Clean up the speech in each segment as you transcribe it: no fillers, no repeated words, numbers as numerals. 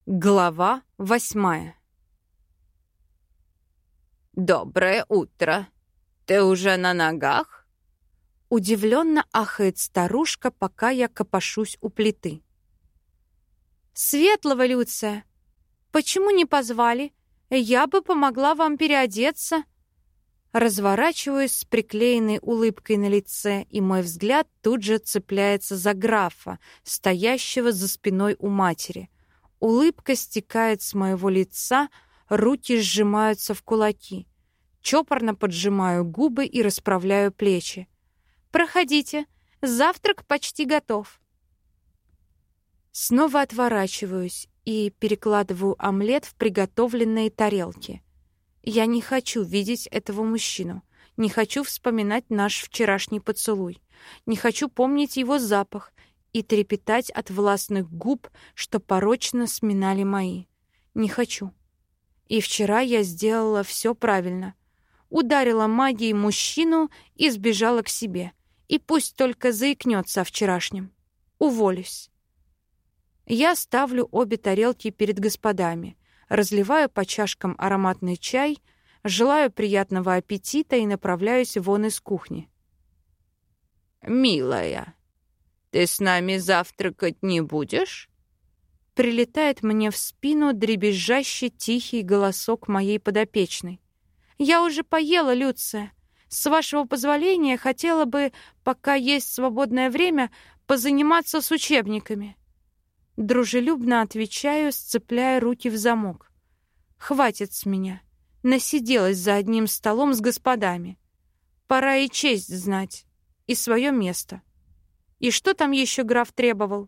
Глава 8. «Доброе утро! Ты уже на ногах?» Удивленно ахает старушка, пока я копошусь у плиты. «Светлого, Люция! Почему не позвали? Я бы помогла вам переодеться!» Разворачиваюсь с приклеенной улыбкой на лице, и мой взгляд тут же цепляется за графа, стоящего за спиной у матери. Улыбка стекает с моего лица, руки сжимаются в кулаки. Чопорно поджимаю губы и расправляю плечи. «Проходите, завтрак почти готов». Снова отворачиваюсь и перекладываю омлет в приготовленные тарелки. Я не хочу видеть этого мужчину, не хочу вспоминать наш вчерашний поцелуй, не хочу помнить его запах и трепетать от властных губ, что порочно сминали мои. Не хочу. И вчера я сделала все правильно. Ударила магией мужчину и сбежала к себе. И пусть только заикнется о вчерашнем. Уволюсь. Я ставлю обе тарелки перед господами, разливаю по чашкам ароматный чай, желаю приятного аппетита и направляюсь вон из кухни. «Милая, ты с нами завтракать не будешь?» Прилетает мне в спину дребезжащий тихий голосок моей подопечной. «Я уже поела, Люция. С вашего позволения, хотела бы, пока есть свободное время, позаниматься с учебниками». Дружелюбно отвечаю, сцепляя руки в замок. «Хватит с меня. Насиделась за одним столом с господами. Пора и честь знать, и свое место. И что там еще граф требовал?»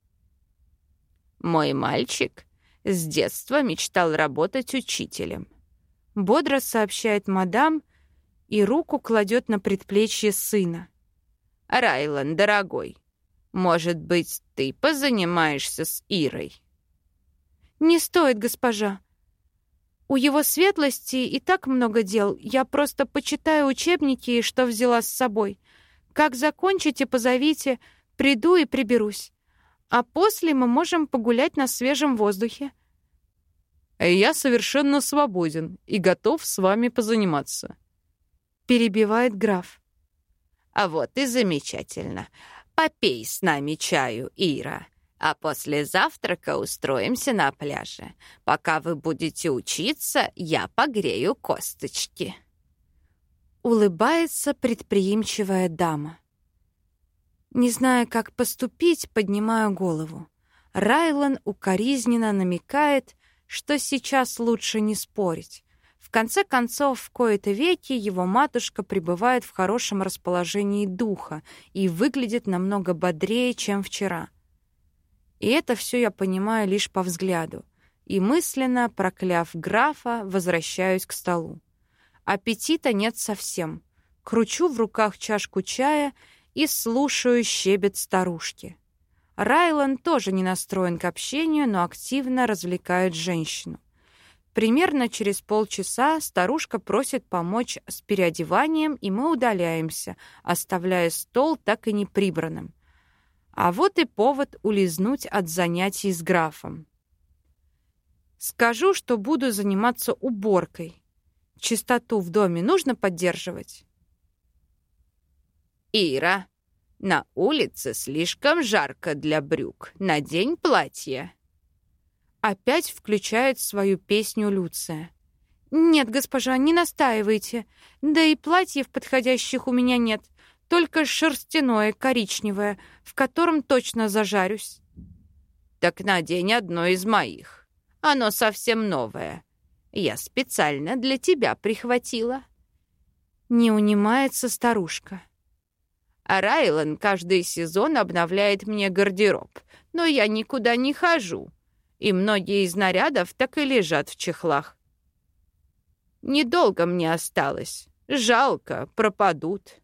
«Мой мальчик с детства мечтал работать учителем», — бодро сообщает мадам и руку кладет на предплечье сына. «Райлан, дорогой, может быть, ты позанимаешься с Ирой?» «Не стоит, госпожа. У его светлости и так много дел. Я просто почитаю учебники, что взяла с собой. Как закончите, позовите, приду и приберусь. А после мы можем погулять на свежем воздухе». «Я совершенно свободен и готов с вами позаниматься», — перебивает граф. «А вот и замечательно. Попей с нами чаю, Ира, а после завтрака устроимся на пляже. Пока вы будете учиться, я погрею косточки». Улыбается предприимчивая дама. Не зная, как поступить, поднимаю голову. Райлан укоризненно намекает, что сейчас лучше не спорить. В конце концов, в кои-то веки его матушка пребывает в хорошем расположении духа и выглядит намного бодрее, чем вчера. И это все я понимаю лишь по взгляду. И мысленно, прокляв графа, возвращаюсь к столу. Аппетита нет совсем. Кручу в руках чашку чая и слушаю щебет старушки. Райлан тоже не настроен к общению, но активно развлекает женщину. Примерно через полчаса старушка просит помочь с переодеванием, и мы удаляемся, оставляя стол так и не прибранным. А вот и повод улизнуть от занятий с графом. Скажу, что буду заниматься уборкой. Чистоту в доме нужно поддерживать. «Ира, на улице слишком жарко для брюк. Надень платье». Опять включает свою песню Люция. «Нет, госпожа, не настаивайте. Да и платьев подходящих у меня нет. Только шерстяное, коричневое, в котором точно зажарюсь». «Так надень одно из моих. Оно совсем новое. Я специально для тебя прихватила». Не унимается старушка. А Райлан каждый сезон обновляет мне гардероб, но я никуда не хожу, и многие из нарядов так и лежат в чехлах. Недолго мне осталось. Жалко, пропадут.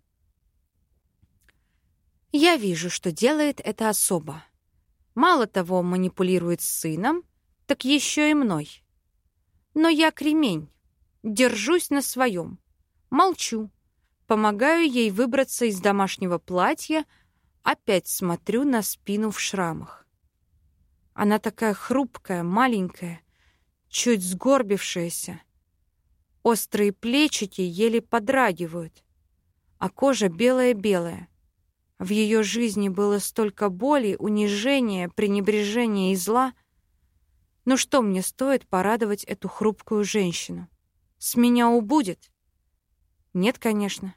Я вижу, что делает это особо. Мало того, манипулирует с сыном, так еще и мной. Но я кремень, держусь на своем, молчу, помогаю ей выбраться из домашнего платья, опять смотрю на спину в шрамах. Она такая хрупкая, маленькая, чуть сгорбившаяся. Острые плечики еле подрагивают, а кожа белая-белая. В ее жизни было столько боли, унижения, пренебрежения и зла. Но что мне стоит порадовать эту хрупкую женщину? С меня убудет? Нет, конечно.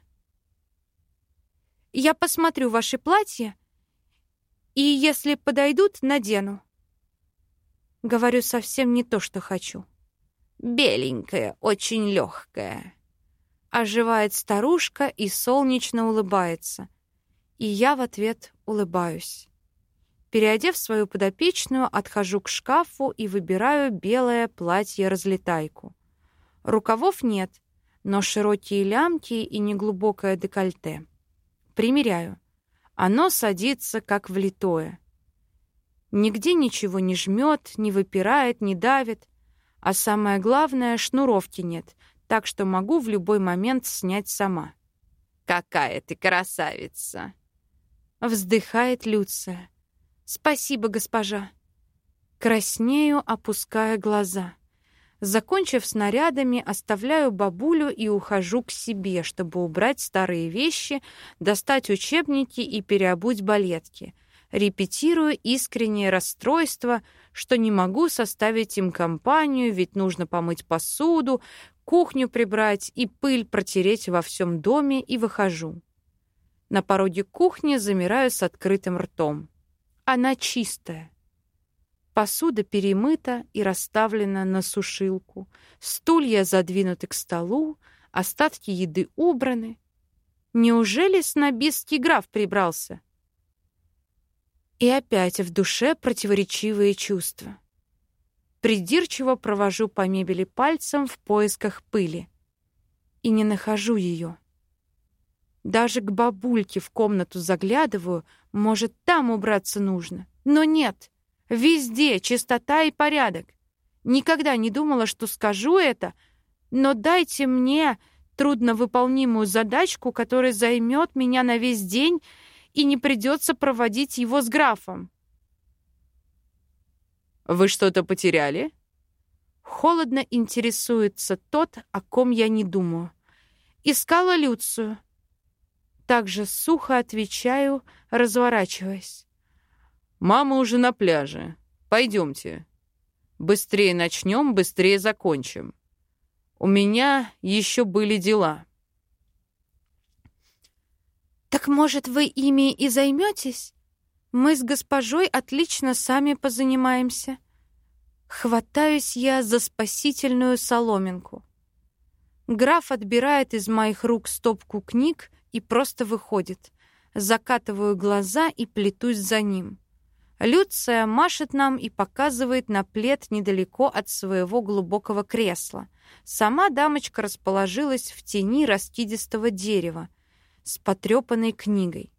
Я посмотрю ваши платья, и если подойдут, надену. Говорю совсем не то, что хочу. Беленькая, очень легкая. Оживает старушка и солнечно улыбается. И я в ответ улыбаюсь. Переодев свою подопечную, отхожу к шкафу и выбираю белое платье-разлетайку. Рукавов нет, но широкие лямки и неглубокое декольте. Примеряю. Оно садится как влитое. Нигде ничего не жмет, не выпирает, не давит. А самое главное, шнуровки нет, так что могу в любой момент снять сама. «Какая ты красавица!» Вздыхает Люция. «Спасибо, госпожа». Краснею, опуская глаза. Закончив с нарядами, оставляю бабулю и ухожу к себе, чтобы убрать старые вещи, достать учебники и переобуть балетки. Репетирую искреннее расстройство, что не могу составить им компанию, ведь нужно помыть посуду, кухню прибрать и пыль протереть во всем доме, и выхожу. На пороге кухни замираю с открытым ртом. Она чистая. Посуда перемыта и расставлена на сушилку. Стулья задвинуты к столу, остатки еды убраны. Неужели снобистский граф прибрался? И опять в душе противоречивые чувства. Придирчиво провожу по мебели пальцем в поисках пыли. И не нахожу ее. Даже к бабульке в комнату заглядываю, может, там убраться нужно. Но нет, везде чистота и порядок. Никогда не думала, что скажу это, но дайте мне трудновыполнимую задачку, которая займет меня на весь день, и не придется проводить его с графом. Вы что-то потеряли? Холодно интересуется тот, о ком я не думаю. Искала Люцию. Также сухо отвечаю, разворачиваясь. Мама уже на пляже. Пойдемте. Быстрее начнем, быстрее закончим. У меня еще были дела. Так, может, вы ими и займетесь? Мы с госпожой отлично сами позанимаемся. Хватаюсь я за спасительную соломинку. Граф отбирает из моих рук стопку книг и просто выходит. Закатываю глаза и плетусь за ним. Люция машет нам и показывает на плед недалеко от своего глубокого кресла. Сама дамочка расположилась в тени раскидистого дерева с потрепанной книгой.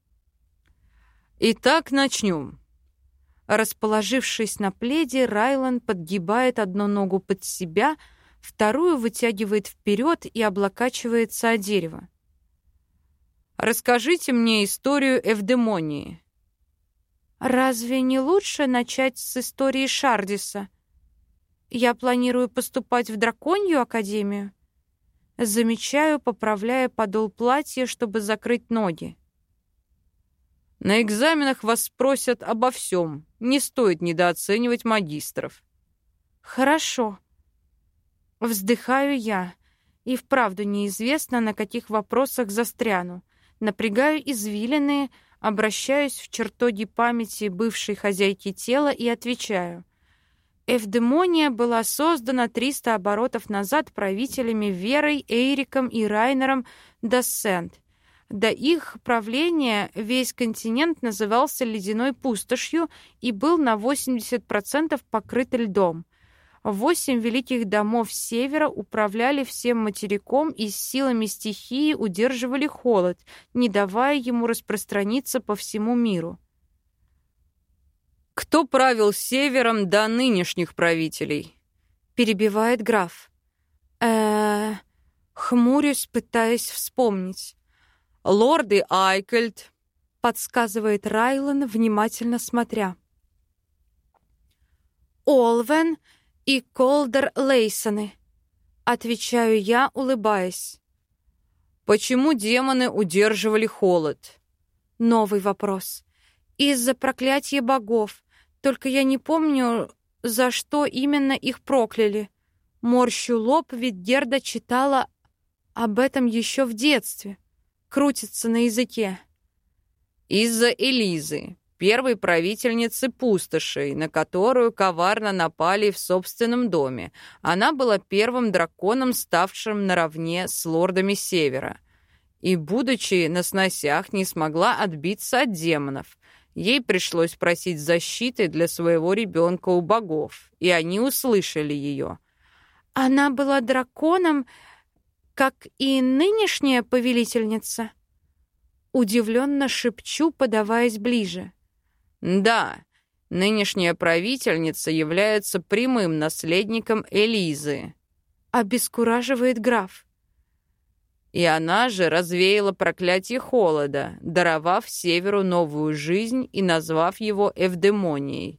Итак, начнем. Расположившись на пледе, Райлан подгибает одну ногу под себя, вторую вытягивает вперед и облокачивается о дерево. Расскажите мне историю Эвдемонии. Разве не лучше начать с истории Шардиса? Я планирую поступать в Драконью академию. Замечаю, поправляя подол платья, чтобы закрыть ноги. На экзаменах вас спросят обо всем. Не стоит недооценивать магистров. Хорошо. Вздыхаю я. И вправду неизвестно, на каких вопросах застряну. Напрягаю извилины, обращаюсь в чертоги памяти бывшей хозяйки тела и отвечаю. Эвдемония была создана 300 оборотов назад правителями Верой, Эйриком и Райнером Дассент. До их правления весь континент назывался ледяной пустошью и был на 80% покрыт льдом. 8 великих домов севера управляли всем материком и с силами стихии удерживали холод, не давая ему распространиться по всему миру. Кто правил севером до нынешних правителей? Перебивает граф. Хмурюсь, пытаясь вспомнить. Лорды Айкельд, подсказывает Райлан, внимательно смотря. Олвен и Колдер Лейсоны», — отвечаю я, улыбаясь. Почему демоны удерживали холод? Новый вопрос. Из-за проклятия богов. Только я не помню, за что именно их прокляли. Морщу лоб, ведь Герда читала об этом еще в детстве. Крутится на языке. Из-за Элизы, первой правительницы пустошей, на которую коварно напали в собственном доме. Она была первым драконом, ставшим наравне с лордами Севера. И, будучи на сносях, не смогла отбиться от демонов. Ей пришлось просить защиты для своего ребенка у богов, и они услышали ее. Она была драконом, как и нынешняя повелительница? Удивленно шепчу, подаваясь ближе. Да, нынешняя правительница является прямым наследником Элизы. Обескураживает граф. И она же развеяла проклятие холода, даровав Северу новую жизнь и назвав его Эвдемонией.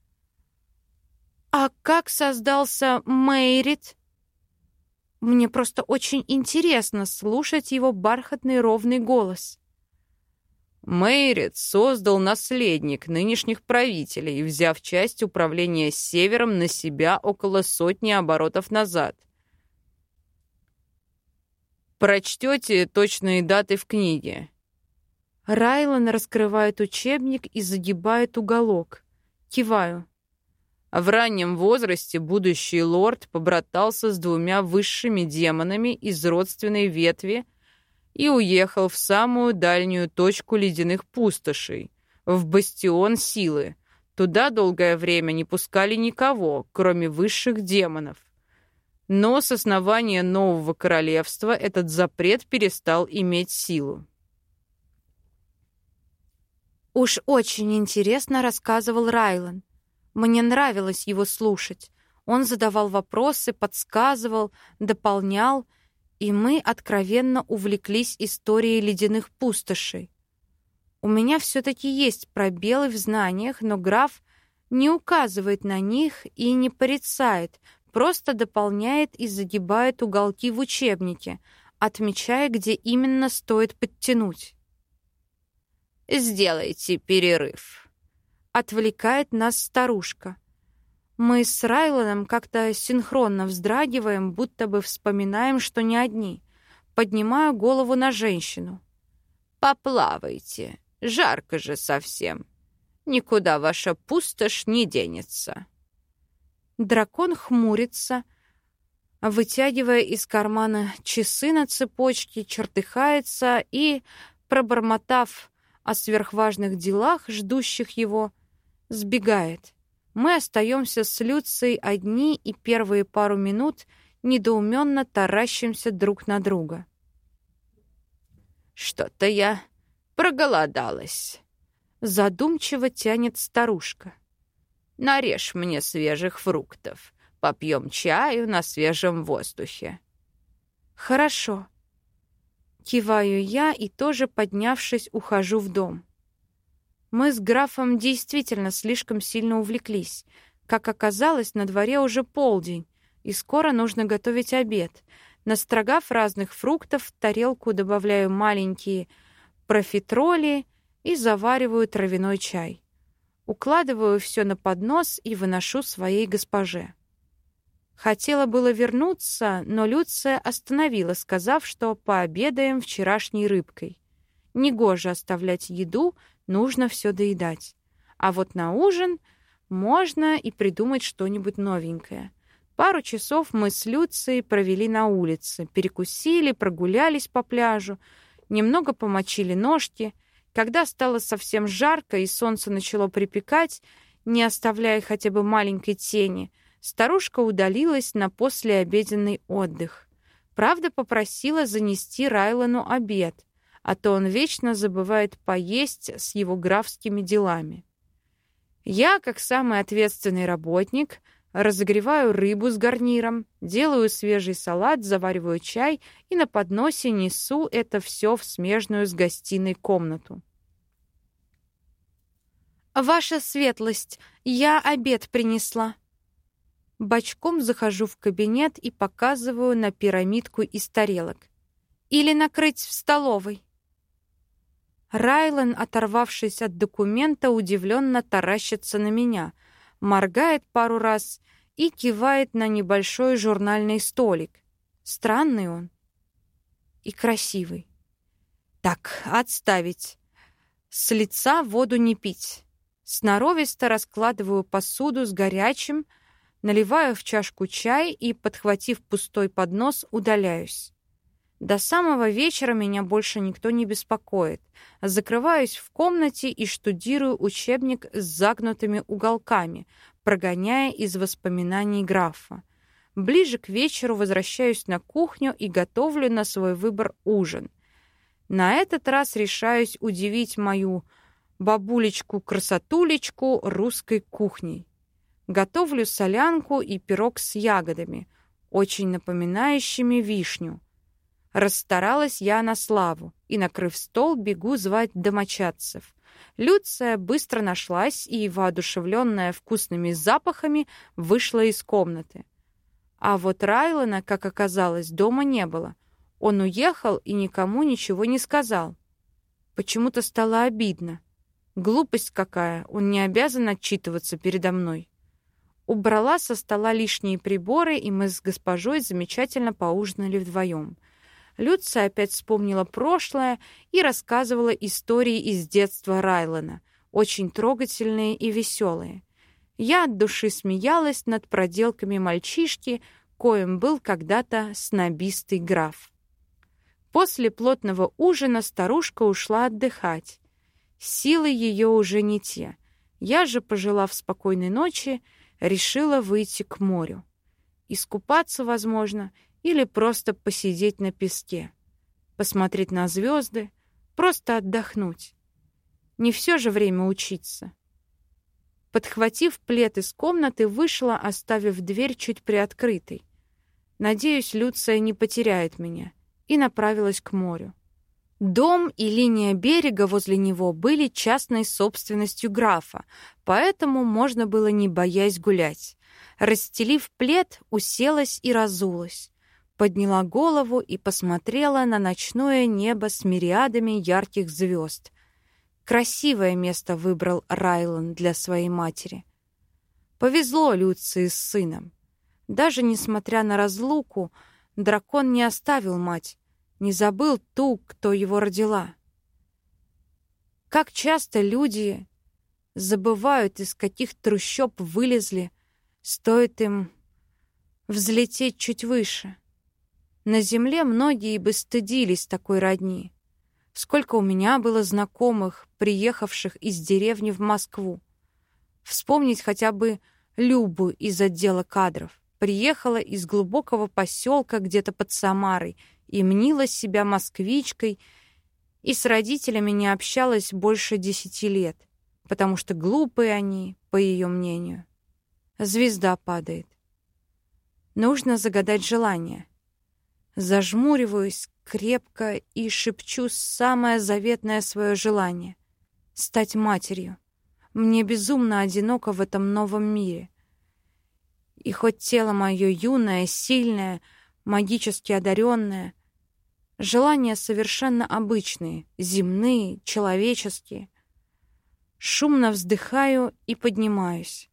А как создался Мейрит? Мне просто очень интересно слушать его бархатный ровный голос. Мейрит создал наследник нынешних правителей, взяв часть управления Севером на себя около 100 оборотов назад. Прочтете точные даты в книге. Райлан раскрывает учебник и загибает уголок. Киваю. В раннем возрасте будущий лорд побратался с 2 высшими демонами из родственной ветви и уехал в самую дальнюю точку ледяных пустошей, в бастион силы. Туда долгое время не пускали никого, кроме высших демонов. Но с основания нового королевства этот запрет перестал иметь силу. Уж очень интересно рассказывал Райлан. Мне нравилось его слушать. Он задавал вопросы, подсказывал, дополнял, и мы откровенно увлеклись историей ледяных пустошей. У меня все-таки есть пробелы в знаниях, но граф не указывает на них и не порицает, просто дополняет и загибает уголки в учебнике, отмечая, где именно стоит подтянуть. «Сделайте перерыв», — отвлекает нас старушка. Мы с Райланом как-то синхронно вздрагиваем, будто бы вспоминаем, что не одни. Поднимаю голову на женщину. «Поплавайте, жарко же совсем. Никуда ваша пустошь не денется». Дракон хмурится, вытягивая из кармана часы на цепочке, чертыхается и, пробормотав о сверхважных делах, ждущих его, сбегает. Мы остаемся с Люцией одни и первые пару минут недоуменно таращимся друг на друга. «Что-то я проголодалась», — задумчиво тянет старушка. «Нарежь мне свежих фруктов. Попьем чаю на свежем воздухе». «Хорошо». Киваю я и тоже, поднявшись, ухожу в дом. Мы с графом действительно слишком сильно увлеклись. Как оказалось, на дворе уже полдень, и скоро нужно готовить обед. Настрогав разных фруктов, в тарелку добавляю маленькие профитроли и завариваю травяной чай. Укладываю все на поднос и выношу своей госпоже. Хотела было вернуться, но Люция остановила, сказав, что пообедаем вчерашней рыбкой. Негоже оставлять еду, нужно все доедать. А вот на ужин можно и придумать что-нибудь новенькое. Пару часов мы с Люцией провели на улице, перекусили, прогулялись по пляжу, немного помочили ножки. Когда стало совсем жарко и солнце начало припекать, не оставляя хотя бы маленькой тени, старушка удалилась на послеобеденный отдых. Правда, попросила занести Райлану обед, а то он вечно забывает поесть с его графскими делами. Я, как самый ответственный работник, разогреваю рыбу с гарниром, делаю свежий салат, завариваю чай и на подносе несу это все в смежную с гостиной комнату. «Ваша светлость, я обед принесла», Бочком захожу в кабинет и показываю на пирамидку из тарелок. Или накрыть в столовой. Райлан, оторвавшись от документа, удивленно таращится на меня, моргает пару раз и кивает на небольшой журнальный столик. Странный он и красивый. Так, отставить. С лица воду не пить. Сноровисто раскладываю посуду с горячим, наливаю в чашку чай и, подхватив пустой поднос, удаляюсь. До самого вечера меня больше никто не беспокоит. Закрываюсь в комнате и штудирую учебник с загнутыми уголками, прогоняя из воспоминаний графа. Ближе к вечеру возвращаюсь на кухню и готовлю на свой выбор ужин. На этот раз решаюсь удивить мою бабулечку-красотулечку русской кухней. Готовлю солянку и пирог с ягодами, очень напоминающими вишню. Расстаралась я на славу, и, накрыв стол, бегу звать домочадцев. Люция быстро нашлась и, воодушевленная вкусными запахами, вышла из комнаты. А вот Райлана, как оказалось, дома не было. Он уехал и никому ничего не сказал. Почему-то стало обидно. Глупость какая, он не обязан отчитываться передо мной. Убрала со стола лишние приборы, и мы с госпожой замечательно поужинали вдвоем. Люция опять вспомнила прошлое и рассказывала истории из детства Райлана, очень трогательные и веселые. Я от души смеялась над проделками мальчишки, коим был когда-то снобистый граф. После плотного ужина старушка ушла отдыхать. Силы ее уже не те. Я же, пожелав спокойной ночи, решила выйти к морю. Искупаться, возможно, или просто посидеть на песке, посмотреть на звезды, просто отдохнуть. Не все же время учиться. Подхватив плед из комнаты, вышла, оставив дверь чуть приоткрытой. Надеюсь, Люция не потеряет меня, и направилась к морю. Дом и линия берега возле него были частной собственностью графа, поэтому можно было не боясь гулять. Расстелив плед, уселась и разулась. Подняла голову и посмотрела на ночное небо с мириадами ярких звезд. Красивое место выбрал Райлан для своей матери. Повезло Люции с сыном. Даже несмотря на разлуку, дракон не оставил мать, не забыл ту, кто его родила. Как часто люди забывают, из каких трущоб вылезли, стоит им взлететь чуть выше. На земле многие бы стыдились такой родни. Сколько у меня было знакомых, приехавших из деревни в Москву. Вспомнить хотя бы Любу из отдела кадров. Приехала из глубокого поселка где-то под Самарой и мнила себя москвичкой, и с родителями не общалась больше 10 лет, потому что глупые они, по ее мнению. Звезда падает. Нужно загадать желание. Зажмуриваюсь крепко и шепчу самое заветное свое желание — стать матерью. Мне безумно одиноко в этом новом мире. И хоть тело мое юное, сильное, магически одаренное, желания совершенно обычные, земные, человеческие. Шумно вздыхаю и поднимаюсь.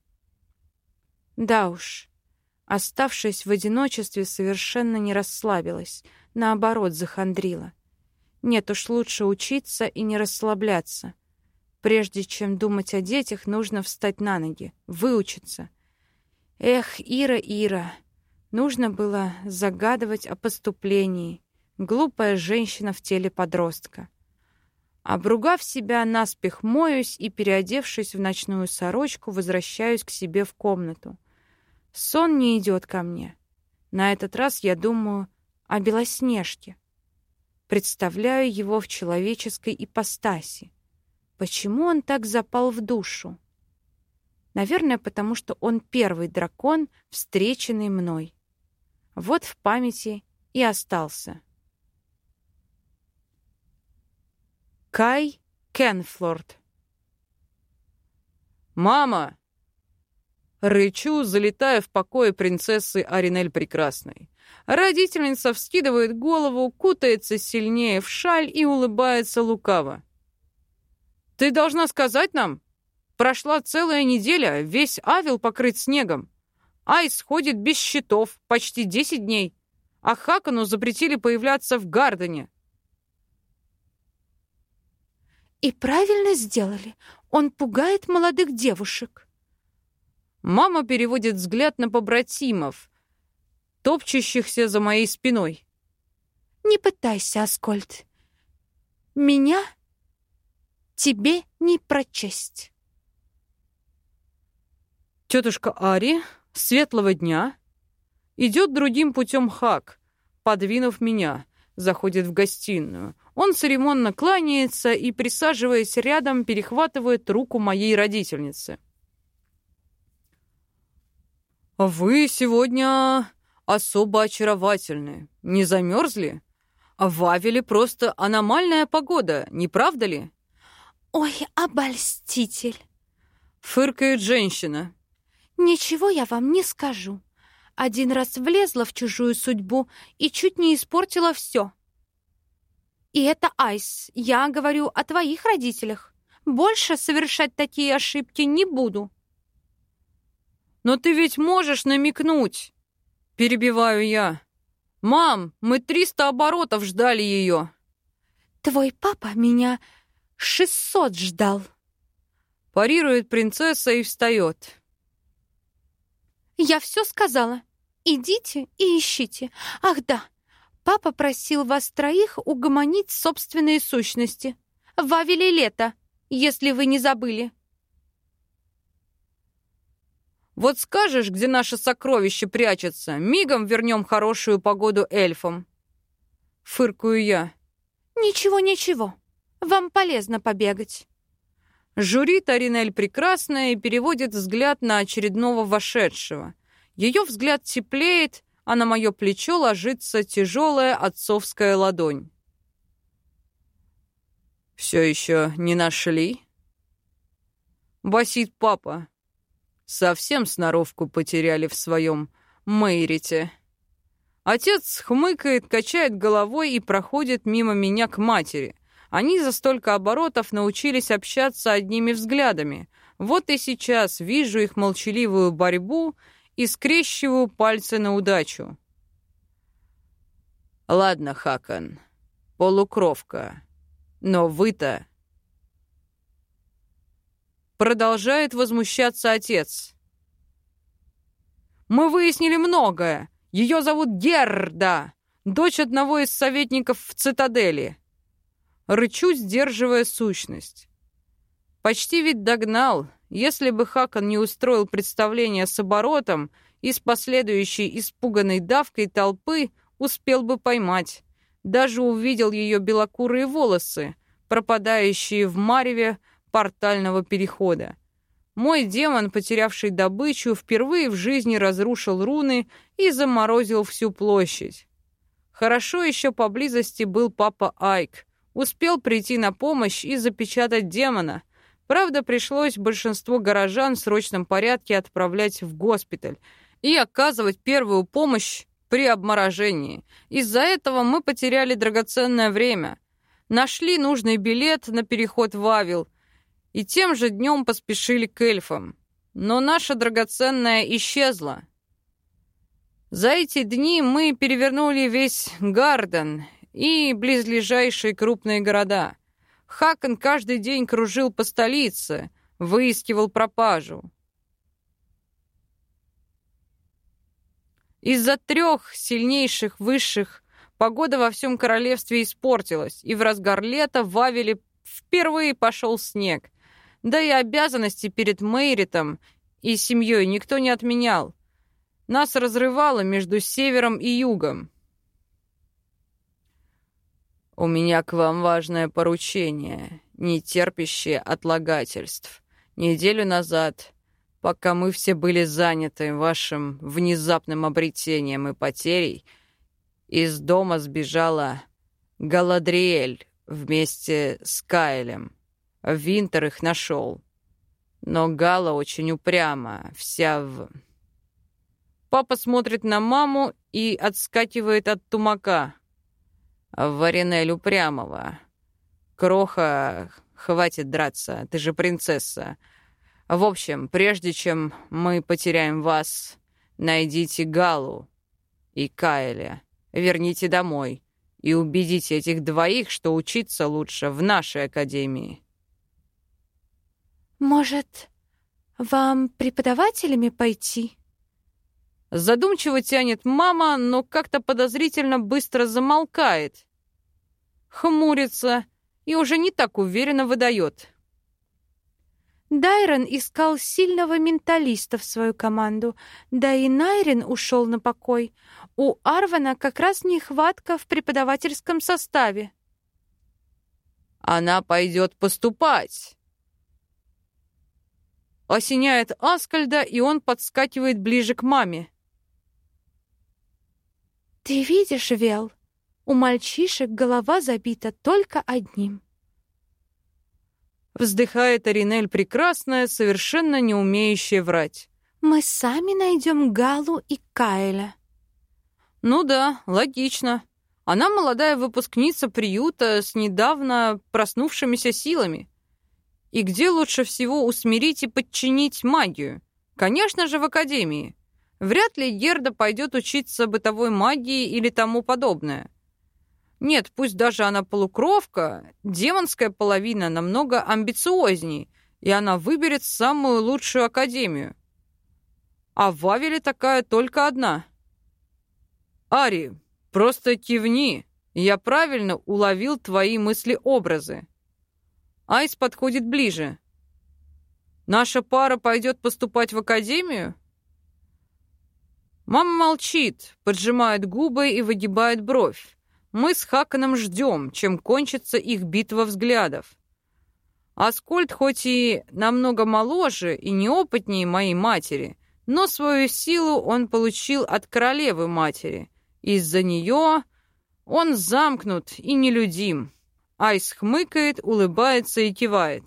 Да уж, оставшись в одиночестве, совершенно не расслабилась, наоборот, захандрила. Нет уж, лучше учиться и не расслабляться. Прежде чем думать о детях, нужно встать на ноги, выучиться. Эх, Ира, нужно было загадывать о поступлении. Глупая женщина в теле подростка. Обругав себя, наспех моюсь и, переодевшись в ночную сорочку, возвращаюсь к себе в комнату. Сон не идет ко мне. На этот раз я думаю о Белоснежке. Представляю его в человеческой ипостаси. Почему он так запал в душу? Наверное, потому что он первый дракон, встреченный мной. Вот в памяти и остался. Кай Кенфлорд. «Мама!» Рычу, залетая в покое принцессы Аринель Прекрасной. Родительница вскидывает голову, кутается сильнее в шаль и улыбается лукаво. «Ты должна сказать нам? Прошла целая неделя, весь Авил покрыт снегом. Айс ходит без щитов почти 10 дней, а Хакону запретили появляться в Гардене». И правильно сделали. Он пугает молодых девушек. Мама переводит взгляд на побратимов, топчущихся за моей спиной. Не пытайся, Аскольд. Меня тебе не прочесть. Тетушка Ари, светлого дня. Идет другим путем Хак, подвинув меня, заходит в гостиную. Он церемонно кланяется и, присаживаясь рядом, перехватывает руку моей родительницы. «Вы сегодня особо очаровательны. Не замерзли? В Авеле просто аномальная погода, не правда ли?» «Ой, обольститель!» — фыркает женщина. «Ничего я вам не скажу. Один раз влезла в чужую судьбу и чуть не испортила все. И это Айс. Я говорю о твоих родителях. Больше совершать такие ошибки не буду». «Но ты ведь можешь намекнуть!» — перебиваю я. «Мам, мы 300 оборотов ждали ее!» «Твой папа меня 600 ждал!» — парирует принцесса и встает. «Я все сказала. Идите и ищите. Ах да, папа просил вас троих угомонить собственные сущности. В Авеле лето, если вы не забыли». «Вот скажешь, где наше сокровище прячется, мигом вернем хорошую погоду эльфам!» — фыркаю я. «Ничего, вам полезно побегать». Журит Аринель Прекрасная и переводит взгляд на очередного вошедшего. Ее взгляд теплеет, а на мое плечо ложится тяжелая отцовская ладонь. «Все еще не нашли?» — басит папа. Совсем сноровку потеряли в своем Мейрите. Отец хмыкает, качает головой и проходит мимо меня к матери. Они за столько оборотов научились общаться одними взглядами. Вот и сейчас вижу их молчаливую борьбу и скрещиваю пальцы на удачу. «Ладно, Хакон, полукровка, но вы-то...» Продолжает возмущаться отец. «Мы выяснили многое. Ее зовут Герда, дочь одного из советников в цитадели». Рычу, сдерживая сущность. Почти ведь догнал. Если бы Хакон не устроил представление с оборотом и с последующей испуганной давкой толпы, успел бы поймать. Даже увидел ее белокурые волосы, пропадающие в мареве портального перехода. Мой демон, потерявший добычу, впервые в жизни разрушил руны и заморозил всю площадь. Хорошо еще поблизости был папа Айк. Успел прийти на помощь и запечатать демона. Правда, пришлось большинство горожан в срочном порядке отправлять в госпиталь и оказывать первую помощь при обморожении. Из-за этого мы потеряли драгоценное время. Нашли нужный билет на переход в Авил и тем же днем поспешили к эльфам. Но наша драгоценная исчезла. За эти дни мы перевернули весь Гарден и близлежащие крупные города. Хакон каждый день кружил по столице, выискивал пропажу. Из-за 3 сильнейших высших погода во всем королевстве испортилась, и в разгар лета в Авеле впервые пошел снег. Да и обязанности перед Мейритом и семьей никто не отменял. Нас разрывало между севером и югом. «У меня к вам важное поручение, не терпящее отлагательств. Неделю назад, пока мы все были заняты вашим внезапным обретением и потерей, из дома сбежала Галадриэль вместе с Кайлем. Винтер их нашел. Но Гала очень упряма, вся в... Папа смотрит на маму и отскакивает от тумака. Варенель упрямого. Кроха, хватит драться, ты же принцесса. В общем, прежде чем мы потеряем вас, найдите Галу и Кайля, верните домой и убедите этих двоих, что учиться лучше в нашей академии. Может, вам преподавателями пойти? Задумчиво тянет мама, но как-то подозрительно быстро замолкает. Хмурится и уже не так уверенно выдает. Дайрон искал сильного менталиста в свою команду, да и Найрин ушел на покой. У Арвана как раз нехватка в преподавательском составе. Она пойдет поступать. Осеняет Аскольда, и он подскакивает ближе к маме. Ты видишь, Вел, у мальчишек голова забита только одним. Вздыхает Аринель прекрасная, совершенно не умеющая врать. Мы сами найдем Галу и Кайля. Ну да, логично. Она молодая выпускница приюта с недавно проснувшимися силами. И где лучше всего усмирить и подчинить магию? Конечно же, в академии. Вряд ли Герда пойдет учиться бытовой магии или тому подобное. Нет, пусть даже она полукровка, демонская половина намного амбициозней, и она выберет самую лучшую академию. А в Вавеле такая только одна. Ари, просто кивни, я правильно уловил твои мысли-образы. Айс подходит ближе. Наша пара пойдет поступать в академию? Мама молчит, поджимает губы и выгибает бровь. Мы с Хаканом ждем, чем кончится их битва взглядов. Аскольд хоть и намного моложе и неопытнее моей матери, но свою силу он получил от королевы матери. Из-за нее он замкнут и нелюдим. Айс хмыкает, улыбается и кивает.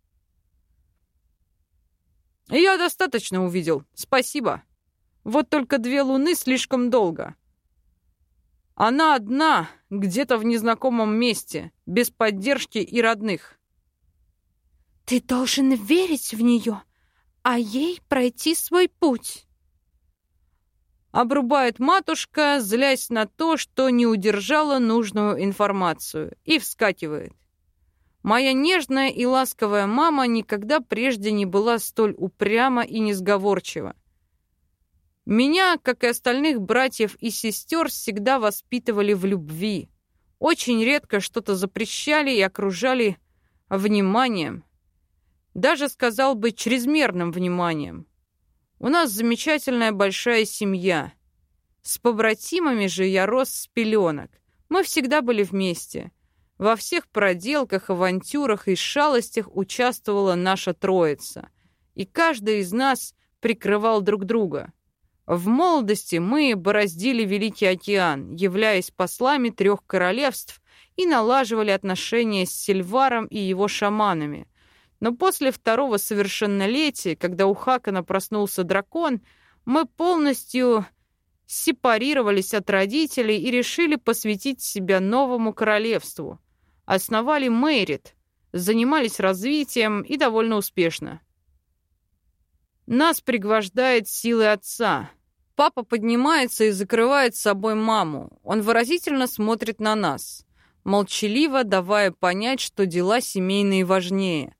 «Я достаточно увидел, спасибо. Вот только 2 луны слишком долго. Она одна, где-то в незнакомом месте, без поддержки и родных». Ты должен верить в нее, а ей пройти свой путь. Обрубает матушка, злясь на то, что не удержала нужную информацию, и вскакивает. Моя нежная и ласковая мама никогда прежде не была столь упряма и несговорчива. Меня, как и остальных братьев и сестер, всегда воспитывали в любви. Очень редко что-то запрещали и окружали вниманием. Даже, сказал бы, чрезмерным вниманием. У нас замечательная большая семья. С побратимами же я рос с пеленок. Мы всегда были вместе. Во всех проделках, авантюрах и шалостях участвовала наша троица. И каждый из нас прикрывал друг друга. В молодости мы бороздили Великий океан, являясь послами 3 королевств, и налаживали отношения с Сильваром и его шаманами. Но после 2-го совершеннолетия, когда у Хакана проснулся дракон, мы полностью сепарировались от родителей и решили посвятить себя новому королевству. Основали Мейрит, занимались развитием и довольно успешно. Нас пригвождает силы отца. Папа поднимается и закрывает с собой маму. Он выразительно смотрит на нас, молчаливо давая понять, что дела семейные важнее.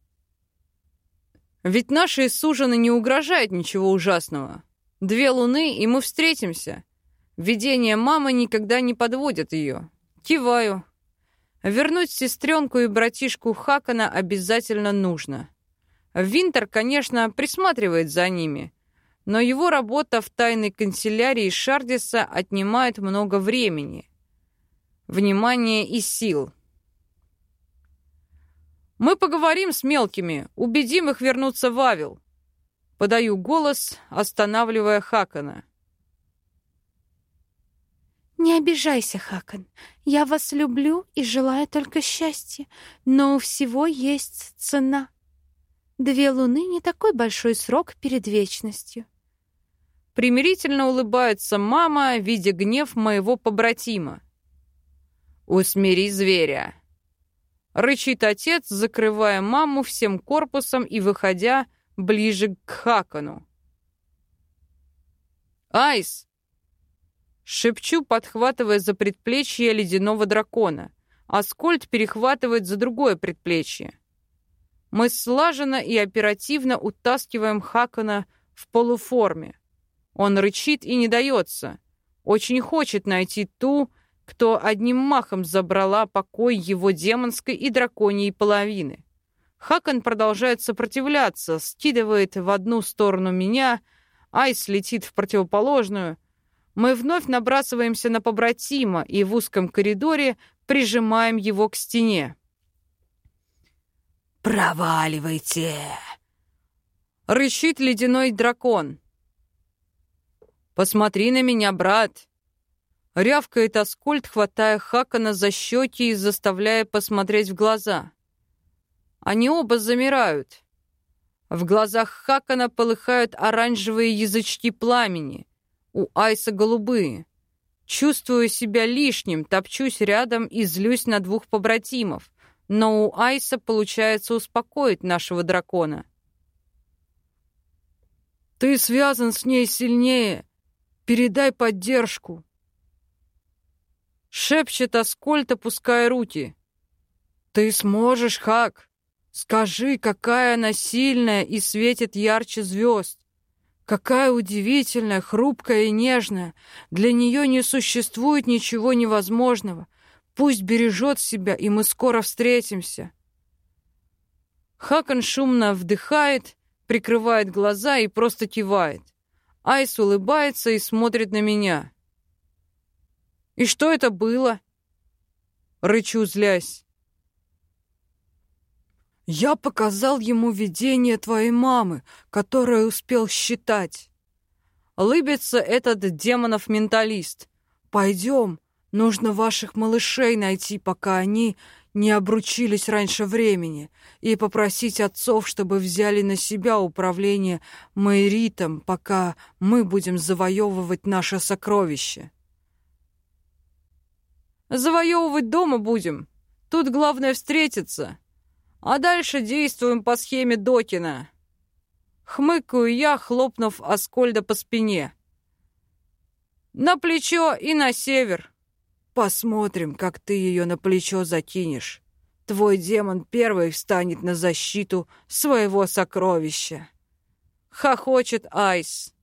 Ведь нашей суженой не угрожает ничего ужасного. 2 луны, и мы встретимся. Видения мамы никогда не подводят ее. Киваю. Вернуть сестренку и братишку Хакана обязательно нужно. Винтер, конечно, присматривает за ними, но его работа в тайной канцелярии Шардиса отнимает много времени, внимания и сил. Мы поговорим с мелкими, убедим их вернуться в Авил. Подаю голос, останавливая Хакана. Не обижайся, Хакан. Я вас люблю и желаю только счастья, но у всего есть цена. 2 луны — не такой большой срок перед вечностью. Примирительно улыбается мама, видя гнев моего побратима. «Усмири зверя!» Рычит отец, закрывая маму всем корпусом и выходя ближе к Хакану. «Айс!» Шепчу, подхватывая за предплечье ледяного дракона. Аскольд перехватывает за другое предплечье. Мы слаженно и оперативно утаскиваем Хакана в полуформе. Он рычит и не дается. Очень хочет найти ту, кто одним махом забрала покой его демонской и драконьей половины. Хакан продолжает сопротивляться, скидывает в одну сторону меня, Айс летит в противоположную. Мы вновь набрасываемся на побратима и в узком коридоре прижимаем его к стене. «Проваливайте!» — рычит ледяной дракон. «Посмотри на меня, брат!» — рявкает Аскольд, хватая Хакана за щеки и заставляя посмотреть в глаза. Они оба замирают. В глазах Хакана полыхают оранжевые язычки пламени, у Айса голубые. Чувствую себя лишним, топчусь рядом и злюсь на 2 побратимов, но у Айса получается успокоить нашего дракона. «Ты связан с ней сильнее. Передай поддержку!» Шепчет Аскольд, опуская руки. «Ты сможешь, Хак! Скажи, какая она сильная и светит ярче звезд! Какая удивительная, хрупкая и нежная! Для нее не существует ничего невозможного! Пусть бережет себя, и мы скоро встретимся!» Хакан шумно вдыхает, прикрывает глаза и просто кивает. Айс улыбается и смотрит на меня. «И что это было?» Рычу, злясь. «Я показал ему видение твоей мамы, которое успел считать». Лыбится этот демонов-менталист. «Пойдем, нужно ваших малышей найти, пока они не обручились раньше времени, и попросить отцов, чтобы взяли на себя управление Мэйритом, пока мы будем завоевывать наше сокровище». «Завоевывать дома будем. Тут главное встретиться. А дальше действуем по схеме Докина». Хмыкаю я, хлопнув Аскольда по спине. «На плечо и на север». «Посмотрим, как ты ее на плечо закинешь. Твой демон первый встанет на защиту своего сокровища». Хохочет Айс.